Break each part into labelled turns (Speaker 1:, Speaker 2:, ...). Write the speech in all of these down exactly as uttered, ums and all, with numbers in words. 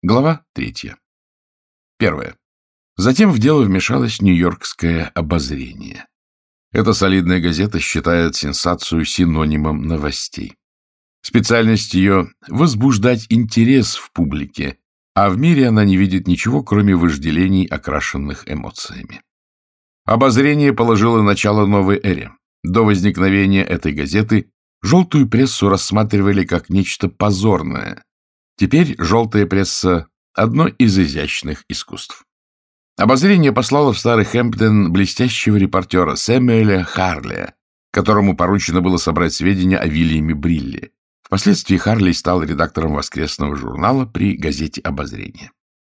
Speaker 1: Глава третья. Первое. Затем в дело вмешалось Нью-Йоркское обозрение. Эта солидная газета считает сенсацию синонимом новостей. Специальность ее — возбуждать интерес в публике, а в мире она не видит ничего, кроме вожделений, окрашенных эмоциями. Обозрение положило начало новой эре. До возникновения этой газеты желтую прессу рассматривали как нечто позорное. Теперь желтая пресса — одно из изящных искусств. Обозрение послало в Старый Хэмпден блестящего репортера Сэмюэля Харлея, которому поручено было собрать сведения о Вильяме Брилле. Впоследствии Харли стал редактором воскресного журнала при газете «Обозрение».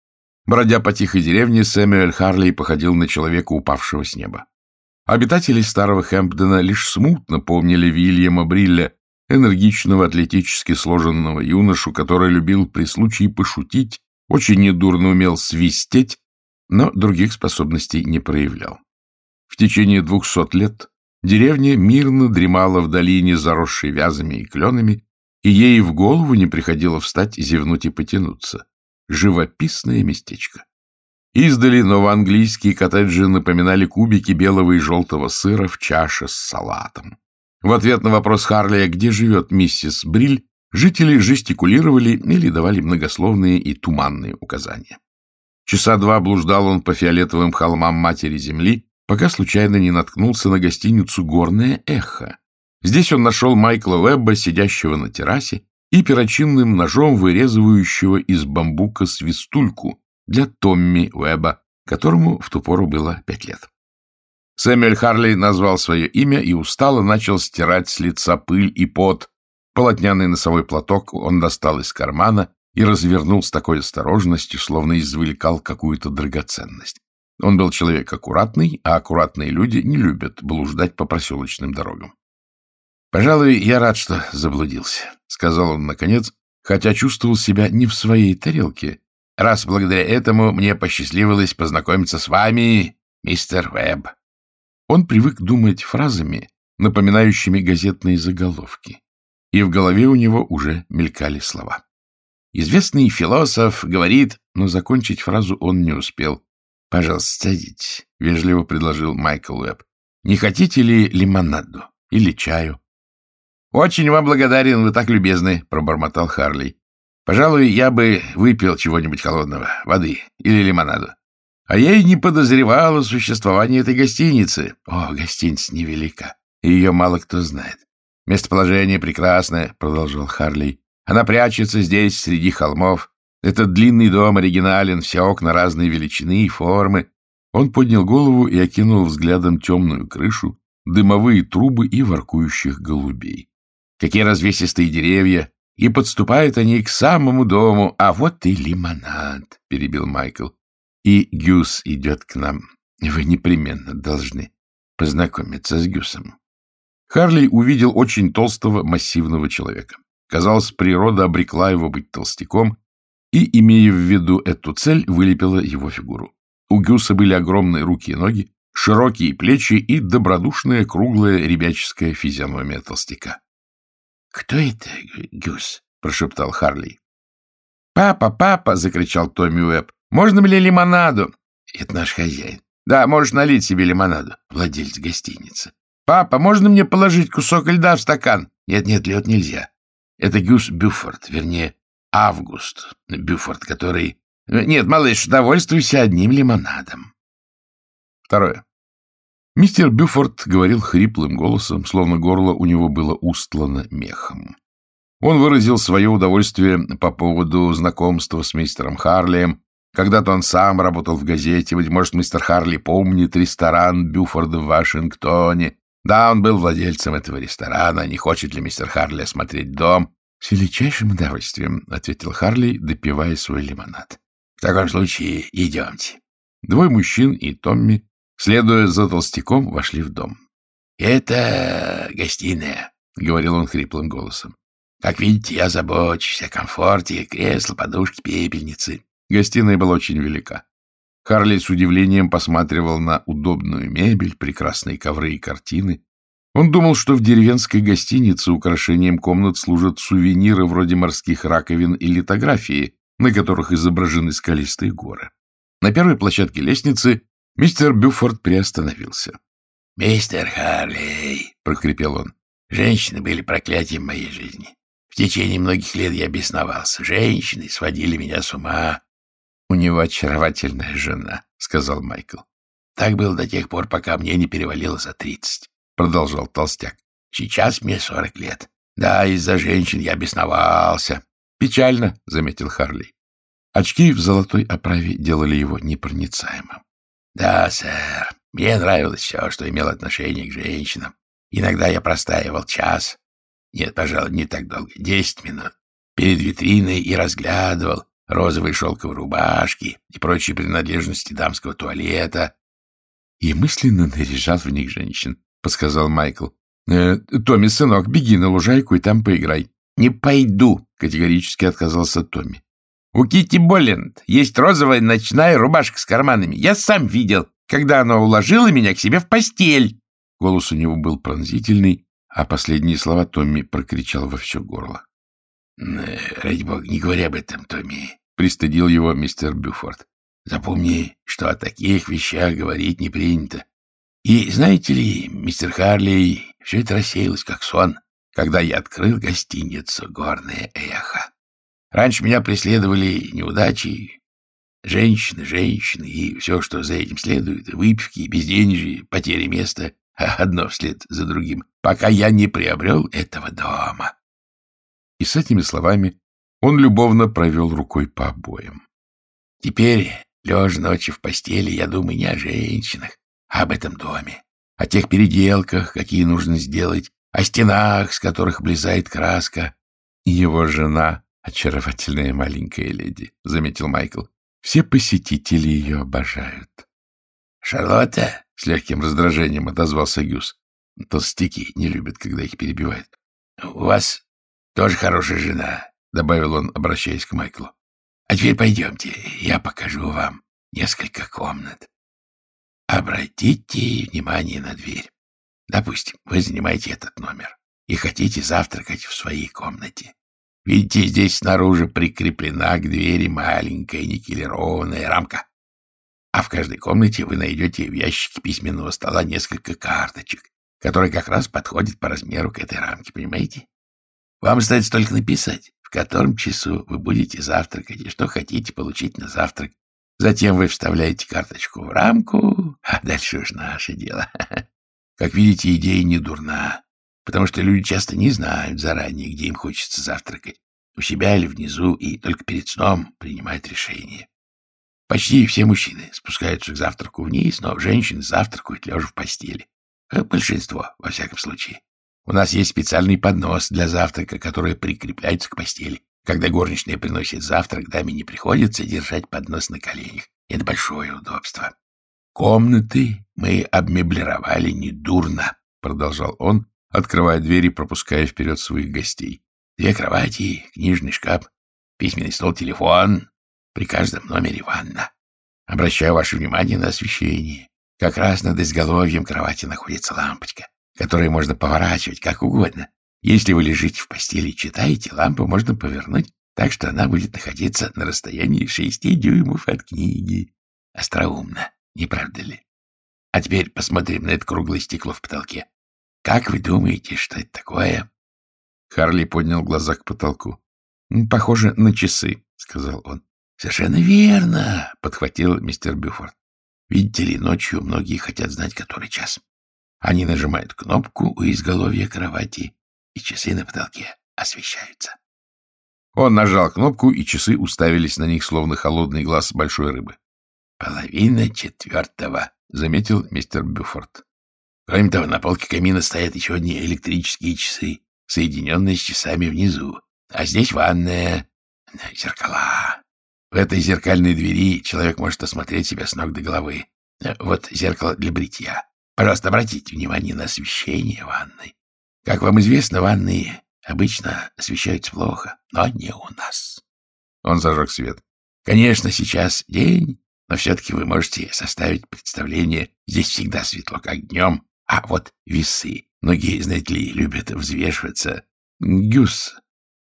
Speaker 1: Бродя по тихой деревне, Сэмюэль Харли походил на человека, упавшего с неба. Обитатели Старого Хэмпдена лишь смутно помнили Вильяма Брилля, энергичного, атлетически сложенного юношу, который любил при случае пошутить, очень недурно умел свистеть, но других способностей не проявлял. В течение двухсот лет деревня мирно дремала в долине, заросшей вязами и кленами, и ей в голову не приходило встать, зевнуть и потянуться. Живописное местечко. Издали новоанглийские коттеджи напоминали кубики белого и желтого сыра в чаше с салатом. В ответ на вопрос Харлия, где живет миссис Бриль, жители жестикулировали или давали многословные и туманные указания. Часа два блуждал он по фиолетовым холмам Матери Земли, пока случайно не наткнулся на гостиницу «Горное эхо». Здесь он нашел Майкла Уэбба, сидящего на террасе, и перочинным ножом вырезывающего из бамбука свистульку для Томми Уэбба, которому в ту пору было пять лет. Сэмюэль Харли назвал свое имя и устало начал стирать с лица пыль и пот. Полотняный носовой платок он достал из кармана и развернул с такой осторожностью, словно извлекал какую-то драгоценность. Он был человек аккуратный, а аккуратные люди не любят блуждать по проселочным дорогам. — Пожалуй, я рад, что заблудился, — сказал он наконец, хотя чувствовал себя не в своей тарелке, раз благодаря этому мне посчастливилось познакомиться с вами, мистер Уэбб. Он привык думать фразами, напоминающими газетные заголовки, и в голове у него уже мелькали слова. Известный философ говорит, но закончить фразу он не успел. — Пожалуйста, садитесь, — вежливо предложил Майкл Уэбб. — Не хотите ли лимонаду или чаю? — Очень вам благодарен, вы так любезны, — пробормотал Харли. — Пожалуй, я бы выпил чего-нибудь холодного, воды или лимонаду. А я и не подозревал о существовании этой гостиницы. О, гостиница невелика, и ее мало кто знает. Местоположение прекрасное, — продолжал Харли. Она прячется здесь, среди холмов. Этот длинный дом оригинален, все окна разной величины и формы. Он поднял голову и окинул взглядом темную крышу, дымовые трубы и воркующих голубей. Какие развесистые деревья! И подступают они к самому дому. А вот и лимонад, — перебил Майкл. И Гюс идет к нам. Вы непременно должны познакомиться с Гюсом. Харли увидел очень толстого, массивного человека. Казалось, природа обрекла его быть толстяком, и, имея в виду эту цель, вылепила его фигуру. У Гюса были огромные руки и ноги, широкие плечи и добродушная круглая ребяческая физиономия толстяка. — Кто это, Гюс? — прошептал Харли. — Папа, папа! — закричал Томми Уэбб. — Можно мне лимонаду? — Это наш хозяин. — Да, можешь налить себе лимонаду. Владелец гостиницы. — Папа, можно мне положить кусок льда в стакан? Нет, — Нет-нет, лед нельзя. Это Гюс Бюфорд, вернее, Август Бюфорд, который... Нет, малыш, довольствуйся одним лимонадом. Второе. Мистер Бюфорд говорил хриплым голосом, словно горло у него было устлано мехом. Он выразил свое удовольствие по поводу знакомства с мистером Харлием. Когда-то он сам работал в газете. Быть может, мистер Харли помнит ресторан Бюфорда в Вашингтоне. Да, он был владельцем этого ресторана. Не хочет ли мистер Харли осмотреть дом? — С величайшим удовольствием, — ответил Харли, допивая свой лимонад. — В таком случае идемте. Двое мужчин и Томми, следуя за толстяком, вошли в дом. — Это гостиная, — говорил он хриплым голосом. — Как видите, я забочусь о комфорте, кресла, подушки, пепельницы. Гостиная была очень велика. Харли с удивлением посматривал на удобную мебель, прекрасные ковры и картины. Он думал, что в деревенской гостинице украшением комнат служат сувениры вроде морских раковин и литографии, на которых изображены скалистые горы. На первой площадке лестницы мистер Бюфорд приостановился. — Мистер Харлей, — прокрепел он, — женщины были проклятием моей жизни. В течение многих лет я бесновался. Женщины сводили меня с ума. — У него очаровательная жена, — сказал Майкл. — Так было до тех пор, пока мне не перевалило за тридцать, — продолжал толстяк. — Сейчас мне сорок лет. Да, из-за женщин я бесновался. — Печально, — заметил Харлей. Очки в золотой оправе делали его непроницаемым. — Да, сэр, мне нравилось все, что имело отношение к женщинам. Иногда я простаивал час. Нет, пожалуй, не так долго. Десять минут. Перед витриной и разглядывал розовые шелковые рубашки и прочие принадлежности дамского туалета. — И мысленно наряжал в них женщин, — подсказал Майкл. Э, — Томми, сынок, беги на лужайку и там поиграй. — Не пойду, — категорически отказался Томми. — У Китти Болленд есть розовая ночная рубашка с карманами. Я сам видел, когда она уложила меня к себе в постель. Голос у него был пронзительный, а последние слова Томми прокричал во все горло. — Ради бога, не говори об этом, Томми, — пристыдил его мистер Бюфорд. — Запомни, что о таких вещах говорить не принято. И знаете ли, мистер Харлей, все это рассеялось как сон, когда я открыл гостиницу «Горное эхо». Раньше меня преследовали неудачи, женщины, женщины и все, что за этим следует, выпивки, безденежье, потери места, одно вслед за другим, пока я не приобрел этого дома. И с этими словами он любовно провел рукой по обоям. Теперь, лежа ночью в постели, я думаю не о женщинах, а об этом доме, о тех переделках, какие нужно сделать, о стенах, с которых близает краска. И его жена — очаровательная маленькая леди, — заметил Майкл. Все посетители ее обожают. — Шарлотта? — с легким раздражением отозвался Гюс. Толстяки не любят, когда их перебивают. — У вас тоже хорошая жена, — добавил он, обращаясь к Майклу. — А теперь пойдемте, я покажу вам несколько комнат. Обратите внимание на дверь. Допустим, вы занимаете этот номер и хотите завтракать в своей комнате. Видите, здесь снаружи прикреплена к двери маленькая никелированная рамка. А в каждой комнате вы найдете в ящике письменного стола несколько карточек, которые как раз подходят по размеру к этой рамке, понимаете? Вам остается только написать, в котором часу вы будете завтракать и что хотите получить на завтрак. Затем вы вставляете карточку в рамку, а дальше уж наше дело. Как видите, идея не дурна, потому что люди часто не знают заранее, где им хочется завтракать, у себя или внизу, и только перед сном принимают решение. Почти все мужчины спускаются к завтраку вниз, но женщины завтракают лежа в постели. Большинство, во всяком случае. У нас есть специальный поднос для завтрака, который прикрепляется к постели. Когда горничная приносит завтрак, даме не приходится держать поднос на коленях. Это большое удобство. Комнаты мы обмеблировали недурно, — продолжал он, открывая дверь и пропуская вперед своих гостей. Две кровати, книжный шкаф, письменный стол, телефон. При каждом номере ванна. Обращаю ваше внимание на освещение. Как раз над изголовьем кровати находится лампочка, которую можно поворачивать как угодно. Если вы лежите в постели и читаете, лампу можно повернуть так, что она будет находиться на расстоянии шести дюймов от книги. Остроумно, не правда ли? А теперь посмотрим на это круглое стекло в потолке. Как вы думаете, что это такое? Харли поднял глаза к потолку. — Похоже на часы, — сказал он. — Совершенно верно, — подхватил мистер Бюфорд. — Видите ли, ночью многие хотят знать, который час. Они нажимают кнопку у изголовья кровати, и часы на потолке освещаются. Он нажал кнопку, и часы уставились на них, словно холодный глаз большой рыбы. — Половина четвертого, — заметил мистер Бюфорд. Кроме того, на полке камина стоят еще одни электрические часы, соединенные с часами внизу. А здесь ванная, зеркала. В этой зеркальной двери человек может осмотреть себя с ног до головы. Вот зеркало для бритья. Пожалуйста, обратите внимание на освещение ванной. Как вам известно, ванны обычно освещаются плохо, но не у нас. Он зажег свет. Конечно, сейчас день, но все-таки вы можете составить представление. Здесь всегда светло, как днем. А вот весы. Многие, знаете ли, любят взвешиваться. Гюс,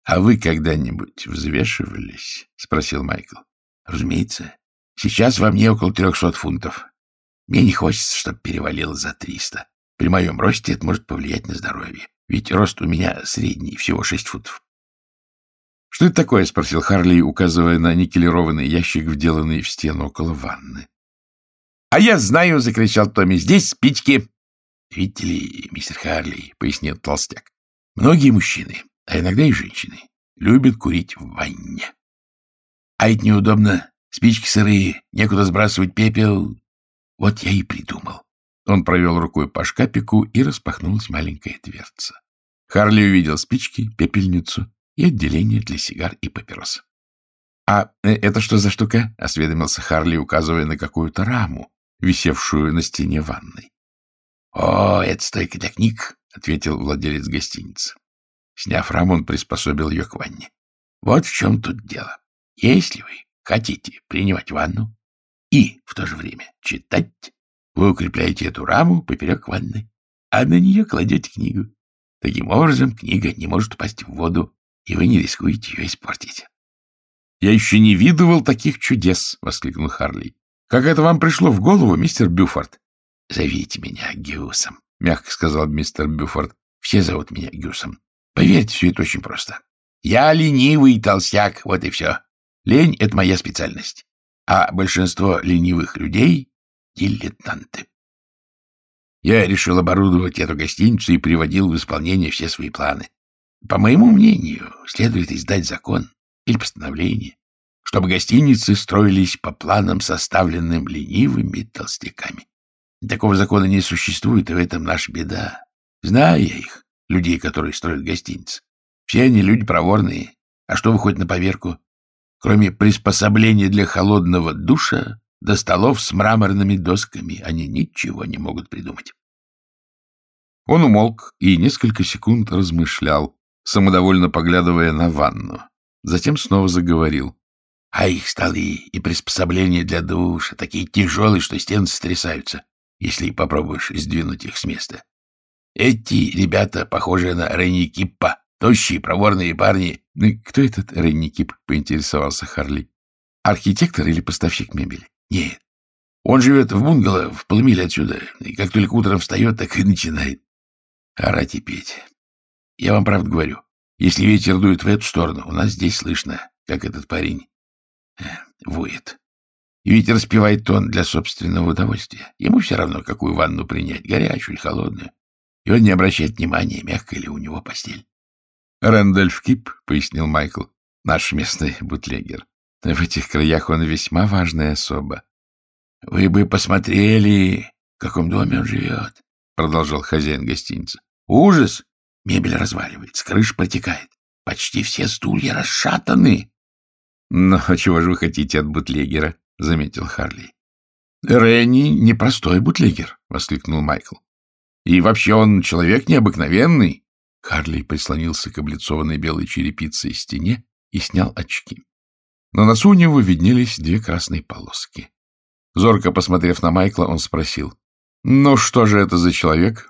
Speaker 1: А вы когда-нибудь взвешивались? — спросил Майкл. — Разумеется. Сейчас во мне около трехсот фунтов. Мне не хочется, чтобы перевалило за триста. При моем росте это может повлиять на здоровье. Ведь рост у меня средний, всего шесть футов. — Что это такое? — спросил Харли, указывая на никелированный ящик, вделанный в стену около ванны. — А я знаю! — закричал Томми. — Здесь спички! — Видите ли, мистер Харли, — пояснил толстяк, — многие мужчины, а иногда и женщины, любят курить в ванне. А это неудобно. Спички сырые, некуда сбрасывать пепел. Вот я и придумал. Он провел рукой по шкапику, и распахнулась маленькая дверца. Харли увидел спички, пепельницу и отделение для сигар и папирос. — А это что за штука? — осведомился Харли, указывая на какую-то раму, висевшую на стене ванной. — О, это стойка для книг, — ответил владелец гостиницы. Сняв раму, он приспособил ее к ванне. — Вот в чем тут дело. Если вы хотите принимать ванну и в то же время читать, вы укрепляете эту раму поперек ванны, а на нее кладете книгу. Таким образом, книга не может упасть в воду, и вы не рискуете ее испортить. — Я еще не видывал таких чудес! — воскликнул Харли. — Как это вам пришло в голову, мистер Бюфорд? — Зовите меня Гюсом, — мягко сказал мистер Бюфорд. — Все зовут меня Гюсом. Поверьте, все это очень просто. Я ленивый толстяк, вот и все. Лень — это моя специальность. А большинство ленивых людей — дилетанты. Я решил оборудовать эту гостиницу и приводил в исполнение все свои планы. По моему мнению, следует издать закон или постановление, чтобы гостиницы строились по планам, составленным ленивыми толстяками. Такого закона не существует, и в этом наша беда. Знаю я их, людей, которые строят гостиницы. Все они люди проворные. А что выходит на поверку? Кроме приспособления для холодного душа до столов с мраморными досками, они ничего не могут придумать. Он умолк и несколько секунд размышлял, самодовольно поглядывая на ванну. Затем снова заговорил. А их столы и приспособления для душа такие тяжелые, что стены сотрясаются, если попробуешь сдвинуть их с места. Эти ребята похожи на Ренни Киппа, тощие, проворные парни. — Кто этот Ренни Кипп? — поинтересовался Харли. — Архитектор или поставщик мебели? — Нет. Он живет в бунгало в полумиле отсюда, и как только утром встает, так и начинает орать и петь. Я вам правду говорю, если ветер дует в эту сторону, у нас здесь слышно, как этот парень воет. И ведь распевает тон для собственного удовольствия. Ему все равно, какую ванну принять, горячую или холодную. И он не обращает внимания, мягкая ли у него постель. — Рэндольф Кип, — пояснил Майкл, — наш местный бутлегер. В этих краях он весьма важная особа. — Вы бы посмотрели, в каком доме он живет, — продолжал хозяин гостиницы. — Ужас! Мебель разваливается, крыша протекает. Почти все стулья расшатаны. — Но чего же вы хотите от бутлегера? — заметил Харли. — Ренни непростой бутлегер, — воскликнул Майкл. — И вообще он человек необыкновенный. Харли прислонился к облицованной белой черепицей стене и снял очки. На носу у него виднелись две красные полоски. Зорко посмотрев на Майкла, он спросил: — Ну, что же это за человек?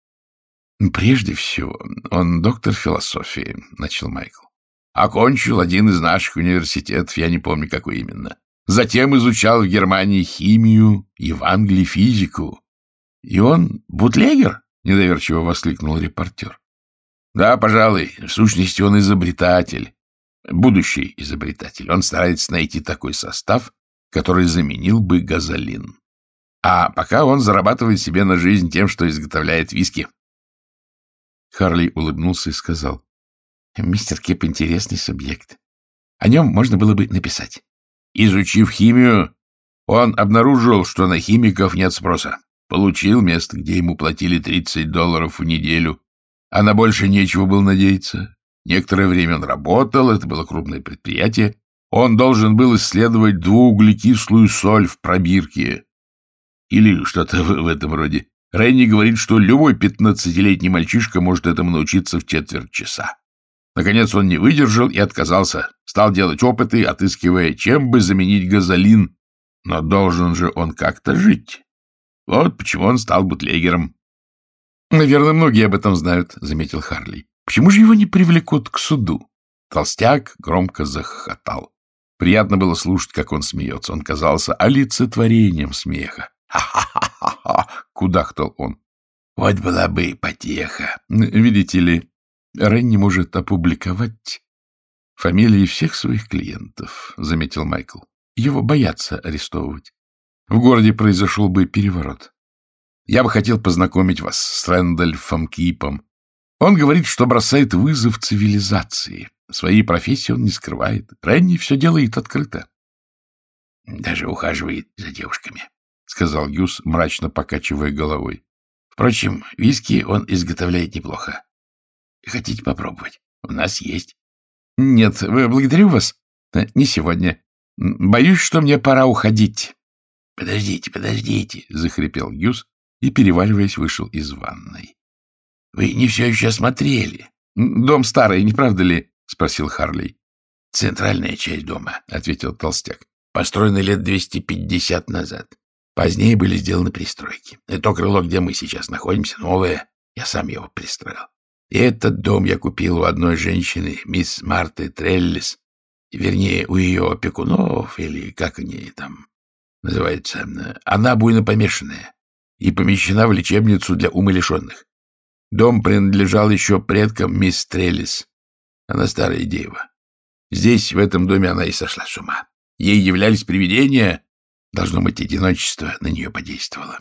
Speaker 1: — Прежде всего, он доктор философии, — начал Майкл. — Окончил один из наших университетов, я не помню, какой именно. Затем изучал в Германии химию и в Англии физику. — И он бутлегер? — недоверчиво воскликнул репортер. — Да, пожалуй, в сущности он изобретатель, будущий изобретатель. Он старается найти такой состав, который заменил бы газолин. А пока он зарабатывает себе на жизнь тем, что изготовляет виски. Харли улыбнулся и сказал: — Мистер Кип — интересный субъект. О нем можно было бы написать. Изучив химию, он обнаружил, что на химиков нет спроса. Получил место, где ему платили тридцать долларов в неделю, а на больше нечего было надеяться. Некоторое время он работал, это было крупное предприятие. Он должен был исследовать двууглекислую соль в пробирке. Или что-то в, в этом роде. Ренни говорит, что любой пятнадцатилетний мальчишка может этому научиться в четверть часа. Наконец он не выдержал и отказался. Стал делать опыты, отыскивая, чем бы заменить газолин. Но должен же он как-то жить. Вот почему он стал бутлегером. — Наверное, многие об этом знают, — заметил Харли. — Почему же его не привлекут к суду? Толстяк громко захохотал. Приятно было слушать, как он смеется. Он казался олицетворением смеха. «Ха-ха-ха-ха-ха!» — кудахтал он. «Вот была бы потеха. Видите ли, Ренни может опубликовать фамилии всех своих клиентов», — заметил Майкл. «Его боятся арестовывать. В городе произошел бы переворот. Я бы хотел познакомить вас с Рэндольфом Кипом. Он говорит, что бросает вызов цивилизации. Своей профессии он не скрывает. Ренни все делает открыто». «Даже ухаживает за девушками», — сказал Гюс, мрачно покачивая головой. «Впрочем, виски он изготовляет неплохо. Хотите попробовать? У нас есть». «Нет, благодарю вас. Не сегодня. Боюсь, что мне пора уходить». «Подождите, подождите», — захрипел Гюс и, переваливаясь, вышел из ванной. «Вы не все еще осмотрели». «Дом старый, не правда ли?» — спросил Харлей. «Центральная часть дома», — ответил толстяк. «Построена лет двести пятьдесят назад. Позднее были сделаны пристройки. И то крыло, где мы сейчас находимся, новое. Я сам его пристроил. И этот дом я купил у одной женщины, мисс Марты Треллис, вернее, у ее опекунов, или как они там называются. Она буйно помешанная и помещена в лечебницу для умалишенных. Дом принадлежал еще предкам мисс Треллис. Она старая дева. Здесь, в этом доме, она и сошла с ума. Ей являлись привидения. Должно быть, одиночество на нее подействовало».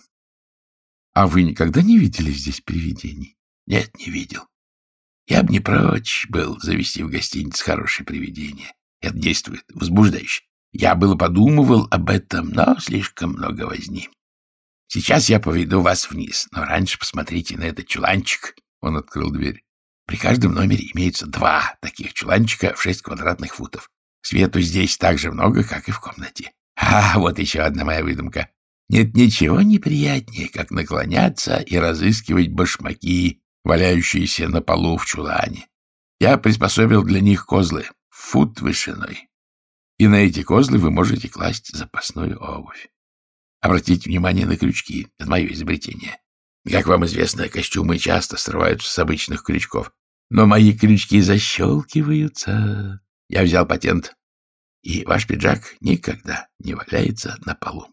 Speaker 1: «А вы никогда не видели здесь привидений?» «Нет, не видел. Я бы не прочь был завести в гостинице хорошее привидение. Это действует возбуждающе. Я было подумывал об этом, но слишком много возни. Сейчас я поведу вас вниз, но раньше посмотрите на этот чуланчик». Он открыл дверь. «При каждом номере имеются два таких чуланчика в шесть квадратных футов. Свету здесь так же много, как и в комнате. А вот еще одна моя выдумка. Нет ничего неприятнее, как наклоняться и разыскивать башмаки, валяющиеся на полу в чулане. Я приспособил для них козлы, фут вышиной. И на эти козлы вы можете класть запасную обувь. Обратите внимание на крючки. Это мое изобретение. Как вам известно, костюмы часто срываются с обычных крючков. Но мои крючки защелкиваются. Я взял патент. И ваш пиджак никогда не валяется на полу.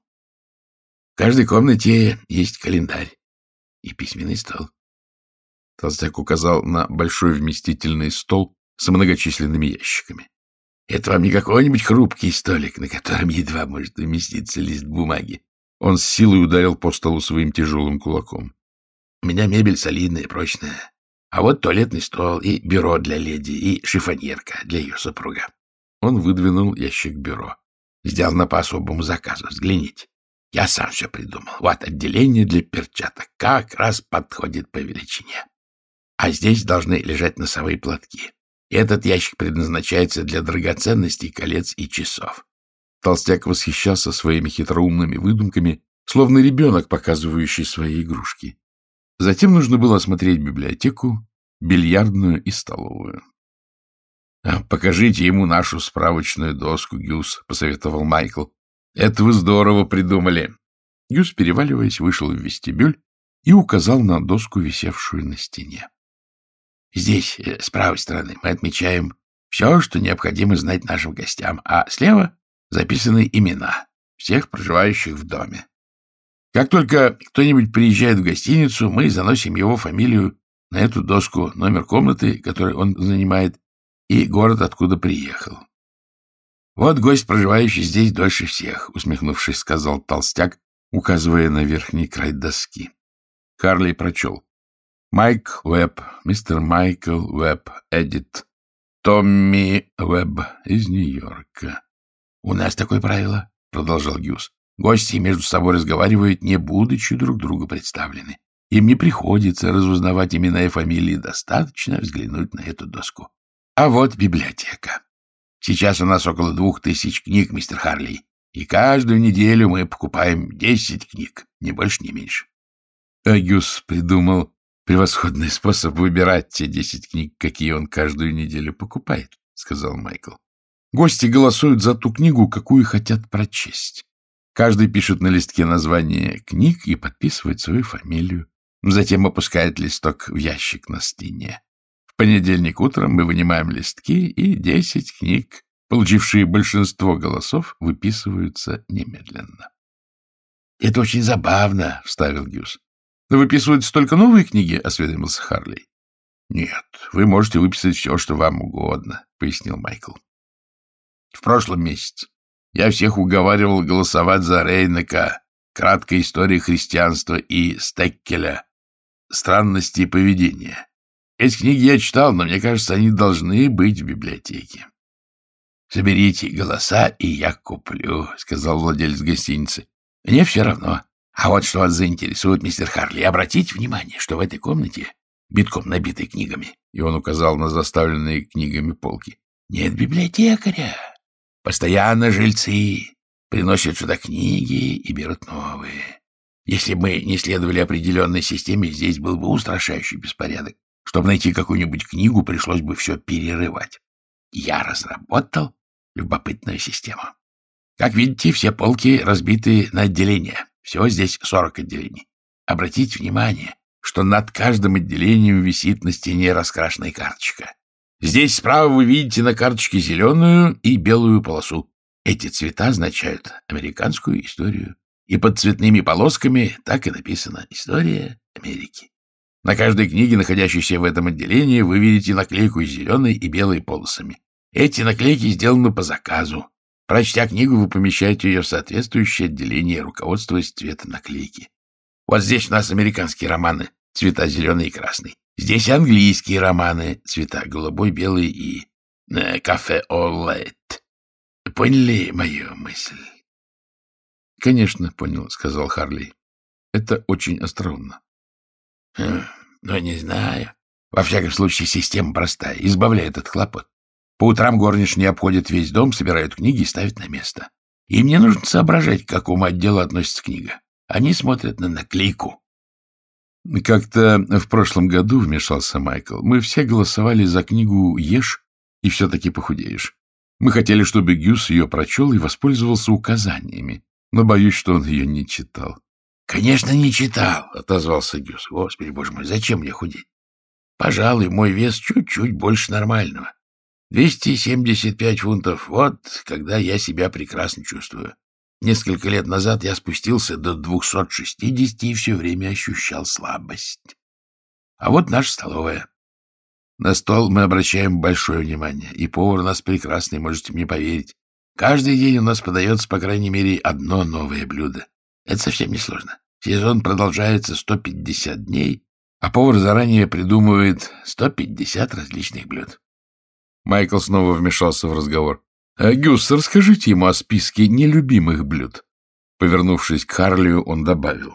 Speaker 1: В каждой комнате есть календарь и письменный стол». Толстяк указал на большой вместительный стол с многочисленными ящиками. «Это вам не какой-нибудь хрупкий столик, на котором едва может уместиться лист бумаги». Он с силой ударил по столу своим тяжелым кулаком. «У меня мебель солидная, прочная. А вот туалетный стол и бюро для леди, и шифоньерка для ее супруга». Он выдвинул ящик бюро. «Сделано по особому заказу. Взгляните. Я сам все придумал. Вот отделение для перчаток. Как раз подходит по величине. А здесь должны лежать носовые платки. Этот ящик предназначается для драгоценностей, колец и часов». Толстяк восхищался своими хитроумными выдумками, словно ребенок, показывающий свои игрушки. Затем нужно было осмотреть библиотеку, бильярдную и столовую. «Покажите ему нашу справочную доску, Гюс», — посоветовал Майкл. «Это вы здорово придумали». Гюс, переваливаясь, вышел в вестибюль и указал на доску, висевшую на стене. «Здесь, с правой стороны, мы отмечаем все, что необходимо знать нашим гостям, а слева записаны имена всех проживающих в доме. Как только кто-нибудь приезжает в гостиницу, мы заносим его фамилию на эту доску, номер комнаты, которую он занимает, и город, откуда приехал. Вот гость, проживающий здесь дольше всех», — усмехнувшись, сказал толстяк, указывая на верхний край доски. Харлей прочел. «Майк Уэбб, мистер Майкл Уэбб, Эдит, Томми Уэбб из Нью-Йорка». «У нас такое правило», — продолжал Гюс. «Гости между собой разговаривают, не будучи друг другу представлены. Им не приходится разузнавать имена и фамилии, достаточно взглянуть на эту доску. А вот библиотека. Сейчас у нас около двух тысяч книг, мистер Харлей, и каждую неделю мы покупаем десять книг, ни больше, ни меньше». Гюс придумал превосходный способ выбирать те десять книг, какие он каждую неделю покупает, — сказал Майкл. Гости голосуют за ту книгу, какую хотят прочесть. Каждый пишет на листке название книг и подписывает свою фамилию. Затем опускает листок в ящик на стене. понедельник утром мы вынимаем листки, и десять книг, получившие большинство голосов, выписываются немедленно. — Это очень забавно, — вставил Гюс. — Но выписываются только новые книги, — осведомился Харлей. — Нет, вы можете выписать все, что вам угодно, — пояснил Майкл. — В прошлом месяце я всех уговаривал голосовать за Рейнека, «Краткая история христианства» и Стеккеля, «Странности поведения». Эти книги я читал, но мне кажется, они должны быть в библиотеке. — Соберите голоса, и я куплю, — сказал владелец гостиницы. — Мне все равно. А вот что вас заинтересует, мистер Харли, обратите внимание, что в этой комнате, битком набитой книгами, и он указал на заставленные книгами полки, нет библиотекаря. Постоянно жильцы приносят сюда книги и берут новые. Если бы мы не следовали определенной системе, здесь был бы устрашающий беспорядок. Чтобы найти какую-нибудь книгу, пришлось бы все перерывать. Я разработал любопытную систему. Как видите, все полки разбиты на отделения. Всего здесь сорок отделений. Обратите внимание, что над каждым отделением висит на стене раскрашенная карточка. Здесь справа вы видите на карточке зеленую и белую полосу. Эти цвета означают американскую историю. И под цветными полосками так и написано «История Америки». На каждой книге, находящейся в этом отделении, вы видите наклейку с зеленой и белой полосами. Эти наклейки сделаны по заказу. Прочтя книгу, вы помещаете ее в соответствующее отделение, руководствуясь цветом наклейки. Вот здесь у нас американские романы, цвета зеленый и красный. Здесь английские романы, цвета голубой, белый и э, кафе олет. Поняли мою мысль? — Конечно, понял, — сказал Харлей. — Это очень остроумно. — Ну, не знаю. Во всяком случае, система простая, избавляет от хлопот. По утрам горничные обходят весь дом, собирают книги и ставят на место. Им не нужно соображать, к какому отделу относится книга. Они смотрят на наклейку. — Как-то в прошлом году, — вмешался Майкл, — мы все голосовали за книгу «Ешь и все-таки похудеешь». Мы хотели, чтобы Гюс ее прочел и воспользовался указаниями, но боюсь, что он ее не читал. — Конечно, не читал, — отозвался Гюс. — Господи, боже мой, зачем мне худеть? Пожалуй, мой вес чуть-чуть больше нормального. двести семьдесят пять фунтов. Вот когда я себя прекрасно чувствую. Несколько лет назад я спустился до двухсот шестидесяти и все время ощущал слабость. А вот наша столовая. На стол мы обращаем большое внимание, и повар у нас прекрасный, можете мне поверить. Каждый день у нас подается, по крайней мере, одно новое блюдо. Это совсем не сложно. Сезон продолжается сто пятьдесят дней, а повар заранее придумывает сто пятьдесят различных блюд. Майкл снова вмешался в разговор. — Гюс, расскажите ему о списке нелюбимых блюд. Повернувшись к Харлию, он добавил.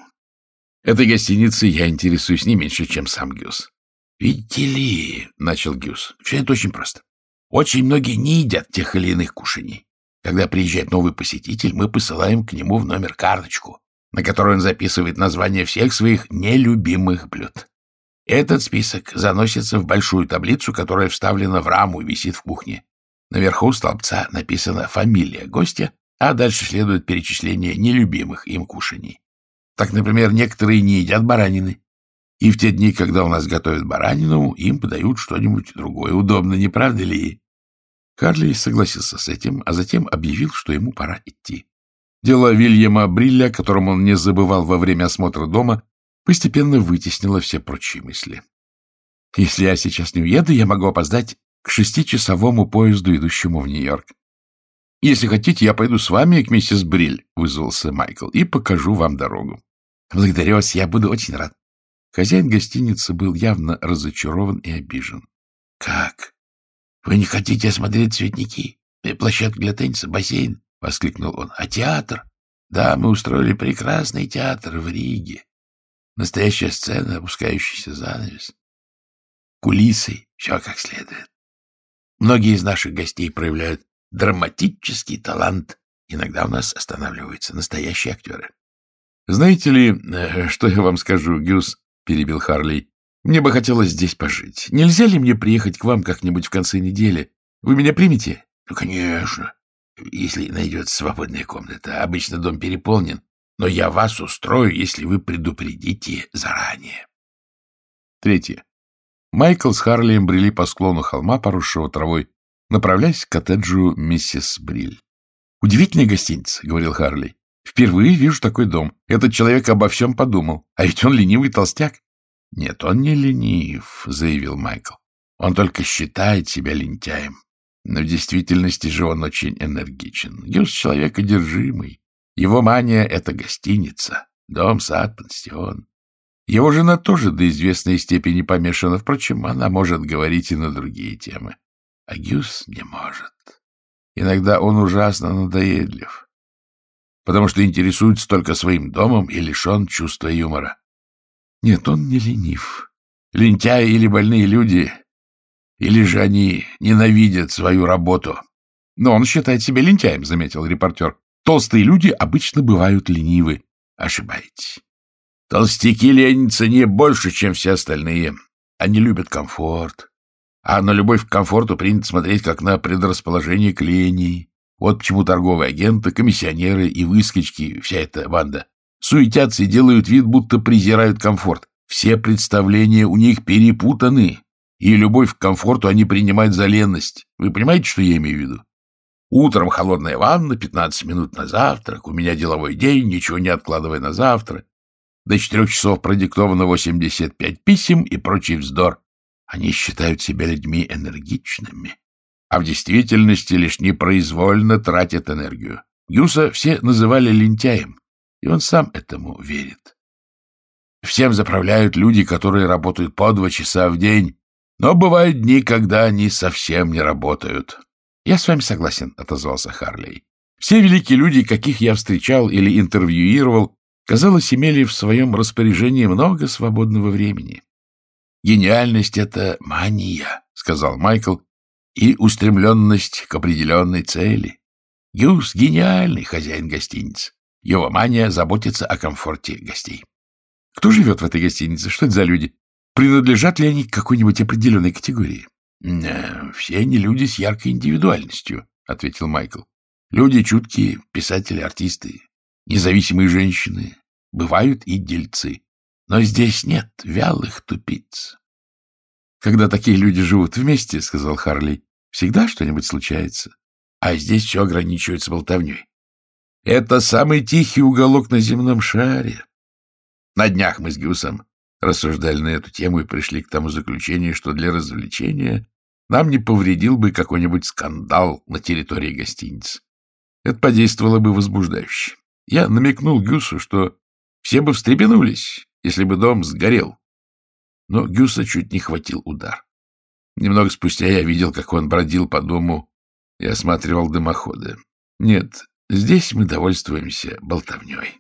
Speaker 1: — Этой гостиницей я интересуюсь не меньше, чем сам Гюс. — Видите ли, — начал Гюс, — все это очень просто. Очень многие не едят тех или иных кушаний. Когда приезжает новый посетитель, мы посылаем к нему в номер карточку, на которой он записывает название всех своих нелюбимых блюд. Этот список заносится в большую таблицу, которая вставлена в раму и висит в кухне. Наверху столбца написана фамилия гостя, а дальше следует перечисление нелюбимых им кушаний. Так, например, некоторые не едят баранины. И в те дни, когда у нас готовят баранину, им подают что-нибудь другое. Удобно, не правда ли? Харли согласился с этим, а затем объявил, что ему пора идти. Дело Вильяма Брилля, о котором он не забывал во время осмотра дома, постепенно вытеснило все прочие мысли. Если я сейчас не уеду, я могу опоздать к шестичасовому поезду, идущему в Нью-Йорк. Если хотите, я пойду с вами к миссис Бриль, — вызвался Майкл, — и покажу вам дорогу. Благодарю вас, я буду очень рад. Хозяин гостиницы был явно разочарован и обижен. — Как? Вы не хотите осмотреть цветники? Площадку для тенниса, бассейн? — воскликнул он. — А театр? Да, мы устроили прекрасный театр в Риге. Настоящая сцена, опускающийся занавес. Кулисы, все как следует. Многие из наших гостей проявляют драматический талант. Иногда у нас останавливаются настоящие актеры. — Знаете ли, что я вам скажу, Гюс? — перебил Харлей. — Мне бы хотелось здесь пожить. Нельзя ли мне приехать к вам как-нибудь в конце недели? Вы меня примете? — Ну, конечно, если найдется свободная комната. Обычно дом переполнен, но я вас устрою, если вы предупредите заранее. Третье. Майкл с Харлием брели по склону холма, поросшего травой, направляясь к коттеджу миссис Бриль. «Удивительная гостиница», — говорил Харли. «Впервые вижу такой дом. Этот человек обо всем подумал. А ведь он ленивый толстяк». «Нет, он не ленив», — заявил Майкл. «Он только считает себя лентяем. Но в действительности же он очень энергичен. Гюс — человек одержимый. Его мания — это гостиница, дом, сад, пансион. Его жена тоже до известной степени помешана. Впрочем, она может говорить и на другие темы. А Гюс не может. Иногда он ужасно надоедлив, потому что интересуется только своим домом и лишен чувства юмора. Нет, он не ленив. Лентяи или больные люди, или же они ненавидят свою работу. Но он считает себя лентяем, заметил репортер. Толстые люди обычно бывают ленивы. Ошибаетесь. Толстяки ленятся не больше, чем все остальные. Они любят комфорт. А на любовь к комфорту принято смотреть как на предрасположение к лени. Вот почему торговые агенты, комиссионеры и выскочки, вся эта банда, суетятся и делают вид, будто презирают комфорт. Все представления у них перепутаны, и любовь к комфорту они принимают за ленность. Вы понимаете, что я имею в виду? Утром холодная ванна, пятнадцать минут на завтрак, у меня деловой день, ничего не откладывая на завтра. До четырех часов продиктовано восемьдесят пять писем и прочий вздор. Они считают себя людьми энергичными, а в действительности лишь непроизвольно тратят энергию. Гюса все называли лентяем, и он сам этому верит. Всем заправляют люди, которые работают по два часа в день, но бывают дни, когда они совсем не работают. — Я с вами согласен, — отозвался Харлей. Все великие люди, каких я встречал или интервьюировал, казалось, имели в своем распоряжении много свободного времени. «Гениальность — это мания», — сказал Майкл, — «и устремленность к определенной цели. Гюс — гениальный хозяин гостиницы. Его мания — заботится о комфорте гостей». «Кто живет в этой гостинице? Что это за люди? Принадлежат ли они к какой-нибудь определенной категории?» «Все они люди с яркой индивидуальностью», — ответил Майкл. «Люди чуткие, писатели, артисты, независимые женщины, бывают и дельцы. Но здесь нет вялых тупиц». «Когда такие люди живут вместе, — сказал Харли, — всегда что-нибудь случается. А здесь все ограничивается болтовней. Это самый тихий уголок на земном шаре. На днях мы с Гюсом рассуждали на эту тему и пришли к тому заключению, что для развлечения нам не повредил бы какой-нибудь скандал на территории гостиницы. Это подействовало бы возбуждающе. Я намекнул Гюсу, что все бы встрепенулись, если бы дом сгорел. Но Гюса чуть не хватил удар. Немного спустя я видел, как он бродил по дому и осматривал дымоходы. Нет, здесь мы довольствуемся болтовней.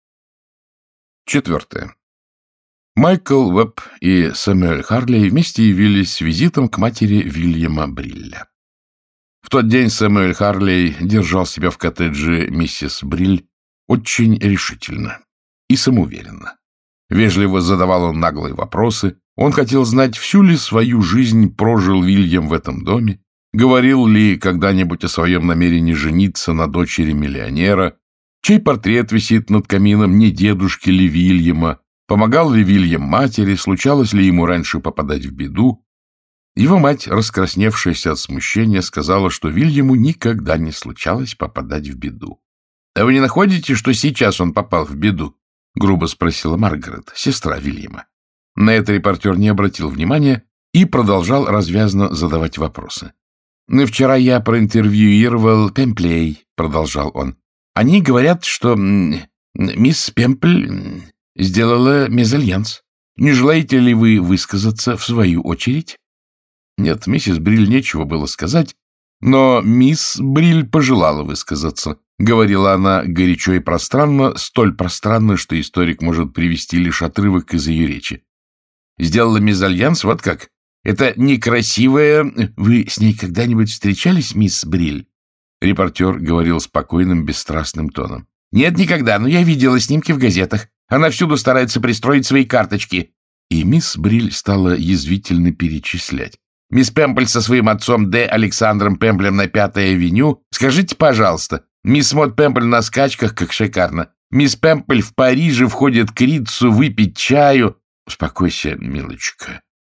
Speaker 1: Четвертое. Майкл Уэбб и Сэмюэль Харлей вместе явились с визитом к матери Вильяма Брилля. В тот день Сэмюэль Харлей держал себя в коттедже миссис Бриль очень решительно и самоуверенно. Вежливо задавал он наглые вопросы. Он хотел знать, всю ли свою жизнь прожил Вильям в этом доме, говорил ли когда-нибудь о своем намерении жениться на дочери миллионера, чей портрет висит над камином, не дедушки ли Вильяма, помогал ли Вильям матери, случалось ли ему раньше попадать в беду. Его мать, раскрасневшаяся от смущения, сказала, что Вильяму никогда не случалось попадать в беду. — А вы не находите, что сейчас он попал в беду? — грубо спросила Маргарет, сестра Вильяма. На это репортер не обратил внимания и продолжал развязно задавать вопросы. «Вчера я проинтервьюировал Пемплей», — продолжал он. «Они говорят, что мисс Пемпль сделала мезальянс. Не желаете ли вы высказаться в свою очередь?» Нет, миссис Бриль нечего было сказать, но мисс Бриль пожелала высказаться. Говорила она горячо и пространно, столь пространно, что историк может привести лишь отрывок из ее речи. «Сделала мезальянс, вот как? Это некрасивая... Вы с ней когда-нибудь встречались, мисс Бриль?» Репортер говорил спокойным, бесстрастным тоном. «Нет, никогда, но я видела снимки в газетах. Она всюду старается пристроить свои карточки». И мисс Бриль стала язвительно перечислять. «Мисс Пемпль со своим отцом Д. Александром Пемплем на Пятой авеню. Скажите, пожалуйста, мисс Мод Пемпль на скачках, как шикарно. Мисс Пемпль в Париже входит к Риццу выпить чаю». «Успокойся, милочка»,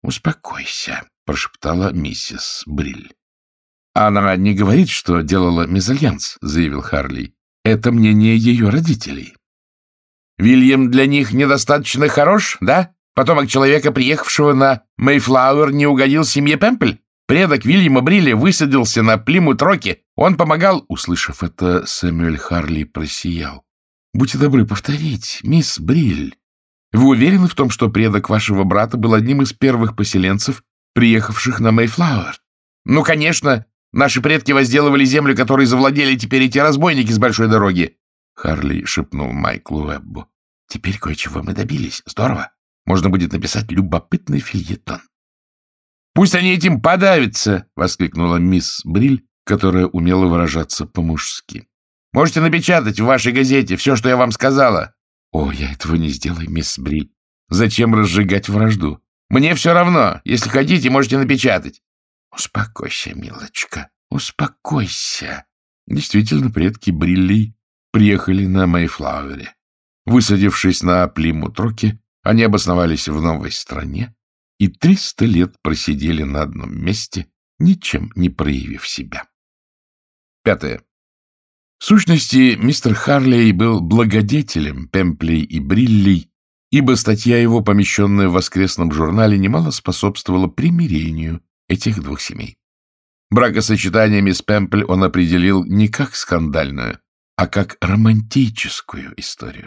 Speaker 1: Успокойся, — прошептала миссис Бриль. — Она не говорит, что делала мезальянс, — заявил Харли. — Это мнение ее родителей. — Вильям для них недостаточно хорош, да? Потомок человека, приехавшего на Мейфлауэр, не угодил семье Пемпль? Предок Вильяма Брилли высадился на Плимут-Роке. Он помогал... Услышав это, Сэмюэль Харли просиял. — Будьте добры повторить, мисс Бриль. Вы уверены в том, что предок вашего брата был одним из первых поселенцев, приехавших на Мейфлауэр? — Ну, конечно. Наши предки возделывали землю, которой завладели теперь эти разбойники с большой дороги. Харли шепнул Майклу Уэббу. — Теперь кое-чего мы добились. Здорово. Можно будет написать любопытный фельетон. — Пусть они этим подавятся! — воскликнула мисс Бриль, которая умела выражаться по-мужски. — Можете напечатать в вашей газете все, что я вам сказала. — О, я этого не сделаю, мисс Бриль. Зачем разжигать вражду? Мне все равно. Если хотите, можете напечатать. — Успокойся, милочка, успокойся. Действительно, предки Бриллей приехали на Мейфлауэре. Высадившись на Плимут-Роке, они обосновались в новой стране и триста лет просидели на одном месте, ничем не проявив себя. Пятое. В сущности, мистер Харлей был благодетелем Пемплей и Бриллей, ибо статья его, помещенная в воскресном журнале, немало способствовала примирению этих двух семей. Бракосочетание мисс Пемпль он определил не как скандальную, а как романтическую историю.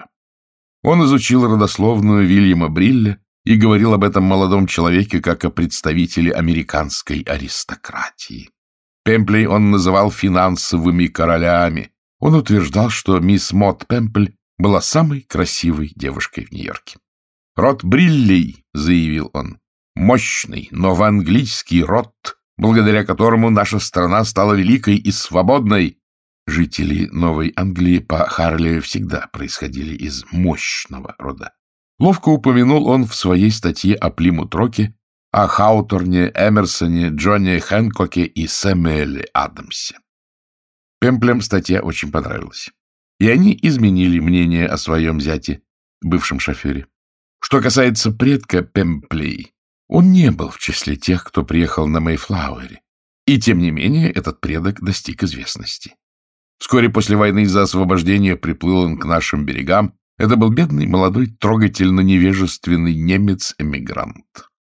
Speaker 1: Он изучил родословную Вильяма Брилля и говорил об этом молодом человеке как о представителе американской аристократии. Пемплей он называл финансовыми королями. Он утверждал, что мисс Мот Пемпль была самой красивой девушкой в Нью-Йорке. «Род Бриллей», — заявил он, — «мощный, новоанглийский род, благодаря которому наша страна стала великой и свободной». Жители Новой Англии по Харлею всегда происходили из мощного рода. Ловко упомянул он в своей статье о Плимут-Роке, о Хауторне, Эмерсоне, Джонни Хэнкоке и Сэмюэле Адамсе. Пемплям статья очень понравилась, и они изменили мнение о своем зяте, бывшем шофере. Что касается предка Пемплей, он не был в числе тех, кто приехал на Мейфлауэре, и тем не менее этот предок достиг известности. Вскоре после войны за освобождение приплыл он к нашим берегам. Это был бедный, молодой, трогательно невежественный немец-эмигрант.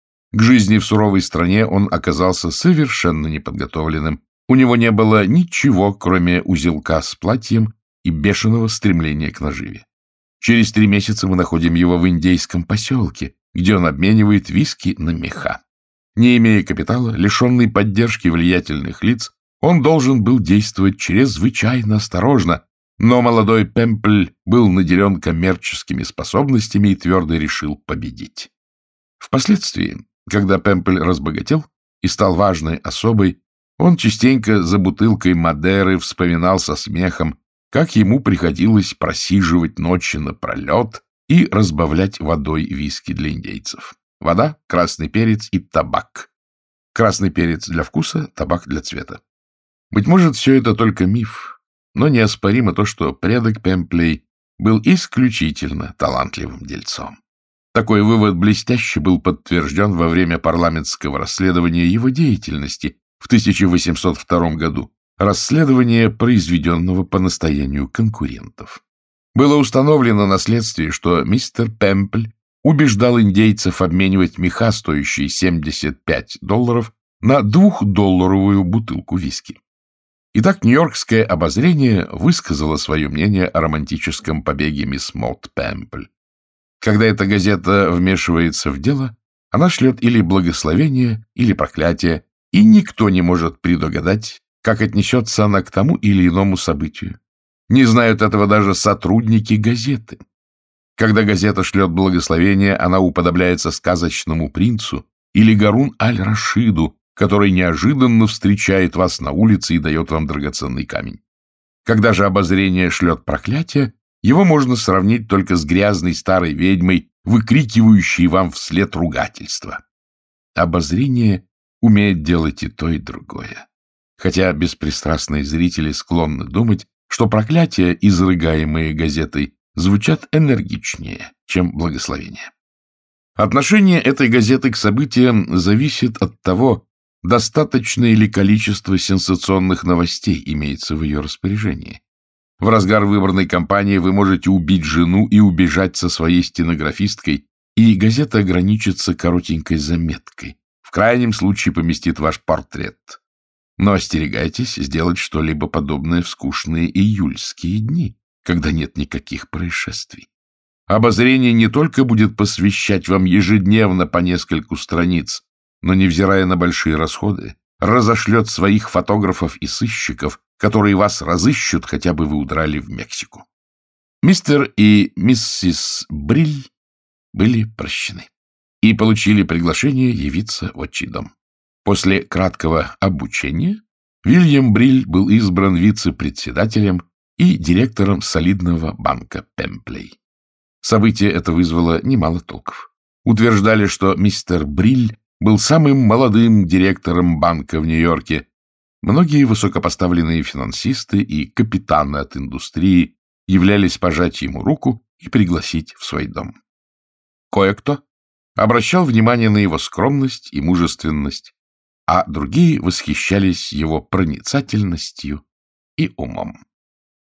Speaker 1: К жизни в суровой стране он оказался совершенно неподготовленным. У него не было ничего, кроме узелка с платьем и бешеного стремления к наживе. Через три месяца мы находим его в индейском поселке, где он обменивает виски на меха. Не имея капитала, лишенный поддержки влиятельных лиц, он должен был действовать чрезвычайно осторожно, но молодой Пемпль был наделен коммерческими способностями и твердо решил победить. Впоследствии, когда Пемпль разбогател и стал важной особой, он частенько за бутылкой Мадеры вспоминал со смехом, как ему приходилось просиживать ночи напролет и разбавлять водой виски для индейцев. Вода, красный перец и табак. Красный перец для вкуса, табак для цвета. Быть может, все это только миф, но неоспоримо то, что предок Пемплей был исключительно талантливым дельцом. Такой вывод блестяще был подтвержден во время парламентского расследования его деятельности в тысяча восемьсот втором году, расследования, произведенного по настоянию конкурентов. Было установлено на следствии, что мистер Пемпль убеждал индейцев обменивать меха, стоящие семьдесят пять долларов, на двухдолларовую бутылку виски. Итак, Нью-Йоркское обозрение высказало свое мнение о романтическом побеге мисс Мот Пемпль. Когда эта газета вмешивается в дело, она шлет или благословение, или проклятие, и никто не может предугадать, как отнесется она к тому или иному событию. Не знают этого даже сотрудники газеты. Когда газета шлет благословение, она уподобляется сказочному принцу или Гарун аль-Рашиду, который неожиданно встречает вас на улице и дает вам драгоценный камень. Когда же обозрение шлет проклятие, его можно сравнить только с грязной старой ведьмой, выкрикивающей вам вслед ругательства. Обозрение умеет делать и то, и другое. Хотя беспристрастные зрители склонны думать, что проклятия, изрыгаемые газетой, звучат энергичнее, чем благословения. Отношение этой газеты к событиям зависит от того, достаточное ли количество сенсационных новостей имеется в ее распоряжении. В разгар выборной кампании вы можете убить жену и убежать со своей стенографисткой, и газета ограничится коротенькой заметкой. В крайнем случае поместит ваш портрет. Но остерегайтесь сделать что-либо подобное в скучные июльские дни, когда нет никаких происшествий. Обозрение не только будет посвящать вам ежедневно по нескольку страниц, но, невзирая на большие расходы, разошлет своих фотографов и сыщиков, которые вас разыщут, хотя бы вы удрали в Мексику. Мистер и миссис Бриль были прощены и получили приглашение явиться в отчий дом. После краткого обучения Вильям Бриль был избран вице-председателем и директором солидного банка Пемплей. Событие это вызвало немало толков. Утверждали, что мистер Бриль был самым молодым директором банка в Нью-Йорке. Многие высокопоставленные финансисты и капитаны от индустрии являлись пожать ему руку и пригласить в свой дом. Кое-кто обращал внимание на его скромность и мужественность, а другие восхищались его проницательностью и умом.